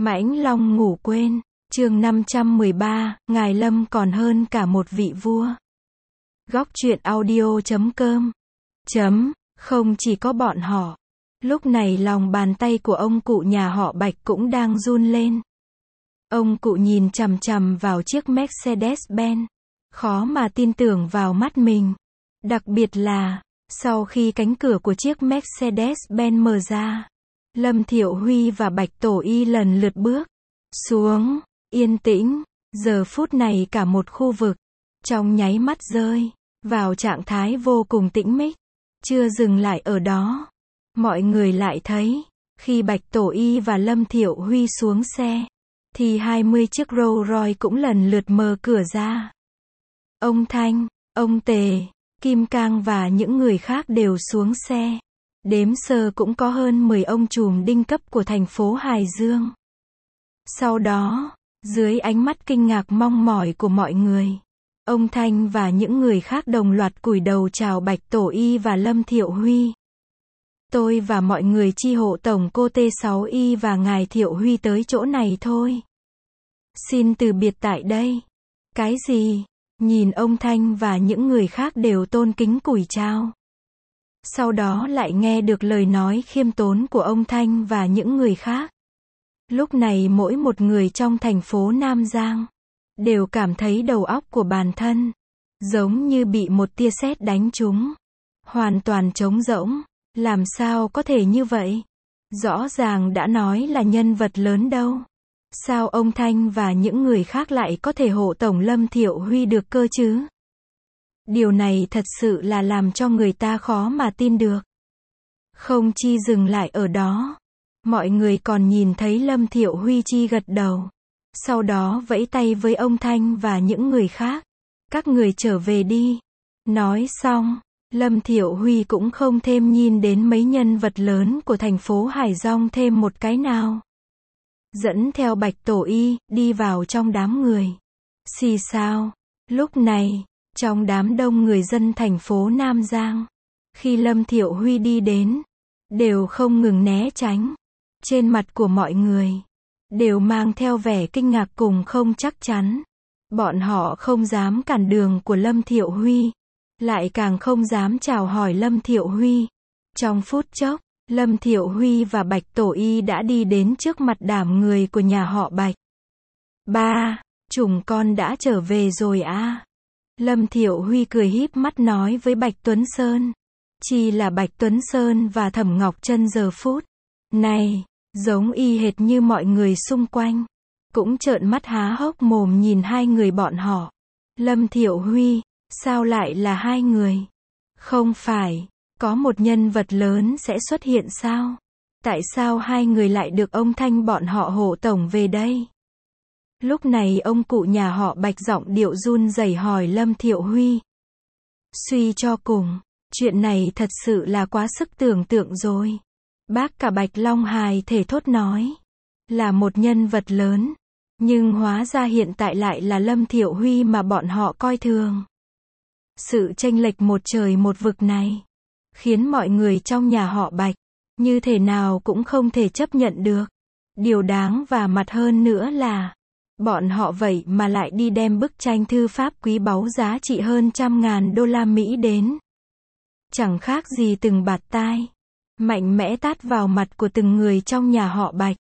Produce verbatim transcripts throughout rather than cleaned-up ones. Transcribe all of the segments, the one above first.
Mãnh Long ngủ quên, chương năm trăm mười ba, Ngài Lâm còn hơn cả một vị vua. Góc truyện audio chấm com. Chấm, không chỉ có bọn họ. Lúc này lòng bàn tay của ông cụ nhà họ Bạch cũng đang run lên. Ông cụ nhìn chằm chằm vào chiếc Mercedes-Benz. Khó mà tin tưởng vào mắt mình. Đặc biệt là, sau khi cánh cửa của chiếc Mercedes-Benz mở ra, Lâm Thiệu Huy và Bạch Tổ Y lần lượt bước xuống, yên tĩnh. Giờ phút này cả một khu vực, trong nháy mắt rơi vào trạng thái vô cùng tĩnh mịch. Chưa dừng lại ở đó, mọi người lại thấy, khi Bạch Tổ Y và Lâm Thiệu Huy xuống xe, thì hai mươi chiếc Rolls Royce cũng lần lượt mở cửa ra. Ông Thanh, ông Tề, Kim Cang và những người khác đều xuống xe. Đếm sơ cũng có hơn mười ông trùm đinh cấp của thành phố Hải Dương. Sau đó, dưới ánh mắt kinh ngạc mong mỏi của mọi người, ông Thanh và những người khác đồng loạt cúi đầu chào Bạch Tổ Y và Lâm Thiệu Huy. Tôi và mọi người chi hộ tổng cô T sáu Y và ngài Thiệu Huy tới chỗ này thôi. Xin từ biệt tại đây. Cái gì? Nhìn ông Thanh và những người khác đều tôn kính cúi chào. Sau đó lại nghe được lời nói khiêm tốn của ông Thanh và những người khác. Lúc này mỗi một người trong thành phố Nam Giang đều cảm thấy đầu óc của bản thân giống như bị một tia sét đánh trúng. Hoàn toàn trống rỗng. Làm sao có thể như vậy? Rõ ràng đã nói là nhân vật lớn đâu. Sao ông Thanh và những người khác lại có thể hộ tổng Lâm Thiệu Huy được cơ chứ? Điều này thật sự là làm cho người ta khó mà tin được. Không chi dừng lại ở đó. Mọi người còn nhìn thấy Lâm Thiệu Huy chi gật đầu. Sau đó vẫy tay với ông Thanh và những người khác. Các người trở về đi. Nói xong, Lâm Thiệu Huy cũng không thêm nhìn đến mấy nhân vật lớn của thành phố Hải Dương thêm một cái nào. Dẫn theo Bạch Tổ Y, đi vào trong đám người. Xì xào. Lúc này, trong đám đông người dân thành phố Nam Giang, khi Lâm Thiệu Huy đi đến, đều không ngừng né tránh. Trên mặt của mọi người, đều mang theo vẻ kinh ngạc cùng không chắc chắn. Bọn họ không dám cản đường của Lâm Thiệu Huy, lại càng không dám chào hỏi Lâm Thiệu Huy. Trong phút chốc, Lâm Thiệu Huy và Bạch Tổ Y đã đi đến trước mặt đám người của nhà họ Bạch. Ba, chúng con đã trở về rồi à? Lâm Thiệu Huy cười híp mắt nói với Bạch Tuấn Sơn. Chỉ là Bạch Tuấn Sơn và Thẩm Ngọc Trân giờ phút này, giống y hệt như mọi người xung quanh, cũng trợn mắt há hốc mồm nhìn hai người bọn họ. Lâm Thiệu Huy, sao lại là hai người? Không phải, có một nhân vật lớn sẽ xuất hiện sao? Tại sao hai người lại được ông Thanh bọn họ hộ tổng về đây? Lúc này ông cụ nhà họ Bạch giọng điệu run rẩy hỏi Lâm Thiệu Huy. Suy cho cùng, chuyện này thật sự là quá sức tưởng tượng rồi. Bác cả Bạch Long hài thể thốt nói. Là một nhân vật lớn, nhưng hóa ra hiện tại lại là Lâm Thiệu Huy mà bọn họ coi thường. Sự chênh lệch một trời một vực này, khiến mọi người trong nhà họ Bạch, như thế nào cũng không thể chấp nhận được. Điều đáng và mặt hơn nữa là, bọn họ vậy mà lại đi đem bức tranh thư pháp quý báu giá trị hơn trăm ngàn đô la Mỹ đến. Chẳng khác gì từng bạt tai, mạnh mẽ tát vào mặt của từng người trong nhà họ Bạch.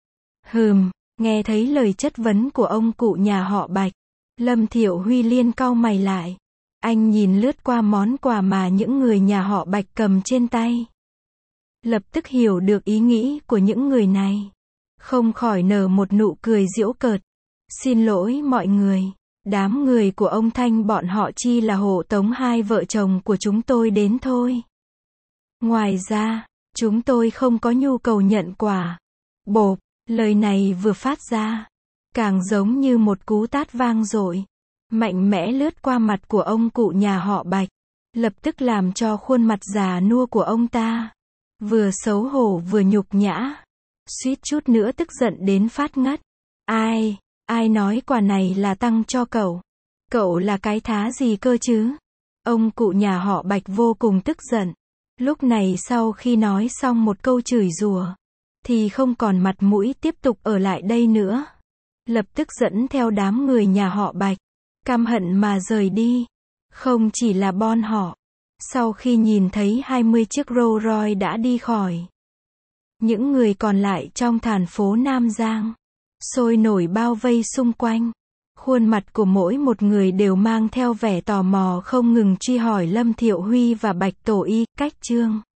Hừm, nghe thấy lời chất vấn của ông cụ nhà họ Bạch, Lâm Thiệu Huy liên cau mày lại. Anh nhìn lướt qua món quà mà những người nhà họ Bạch cầm trên tay. Lập tức hiểu được ý nghĩ của những người này. Không khỏi nở một nụ cười giễu cợt. Xin lỗi mọi người. Đám người của ông Thanh bọn họ chi là hộ tống hai vợ chồng của chúng tôi đến thôi. Ngoài ra, chúng tôi không có nhu cầu nhận quà. Bộp, lời này vừa phát ra, càng giống như một cú tát vang dội, mạnh mẽ lướt qua mặt của ông cụ nhà họ Bạch, lập tức làm cho khuôn mặt già nua của ông ta vừa xấu hổ vừa nhục nhã, suýt chút nữa tức giận đến phát ngất. Ai, ai nói quà này là tăng cho cậu? Cậu là cái thá gì cơ chứ? Ông cụ nhà họ Bạch vô cùng tức giận. Lúc này sau khi nói xong một câu chửi rủa, thì không còn mặt mũi tiếp tục ở lại đây nữa. Lập tức dẫn theo đám người nhà họ Bạch, căm hận mà rời đi. Không chỉ là bọn họ. Sau khi nhìn thấy hai mươi chiếc Rolls Royce đã đi khỏi, những người còn lại trong thành phố Nam Giang sôi nổi bao vây xung quanh. Khuôn mặt của mỗi một người đều mang theo vẻ tò mò, không ngừng truy hỏi Lâm Thiệu Huy và Bạch Tổ Y. Cách chương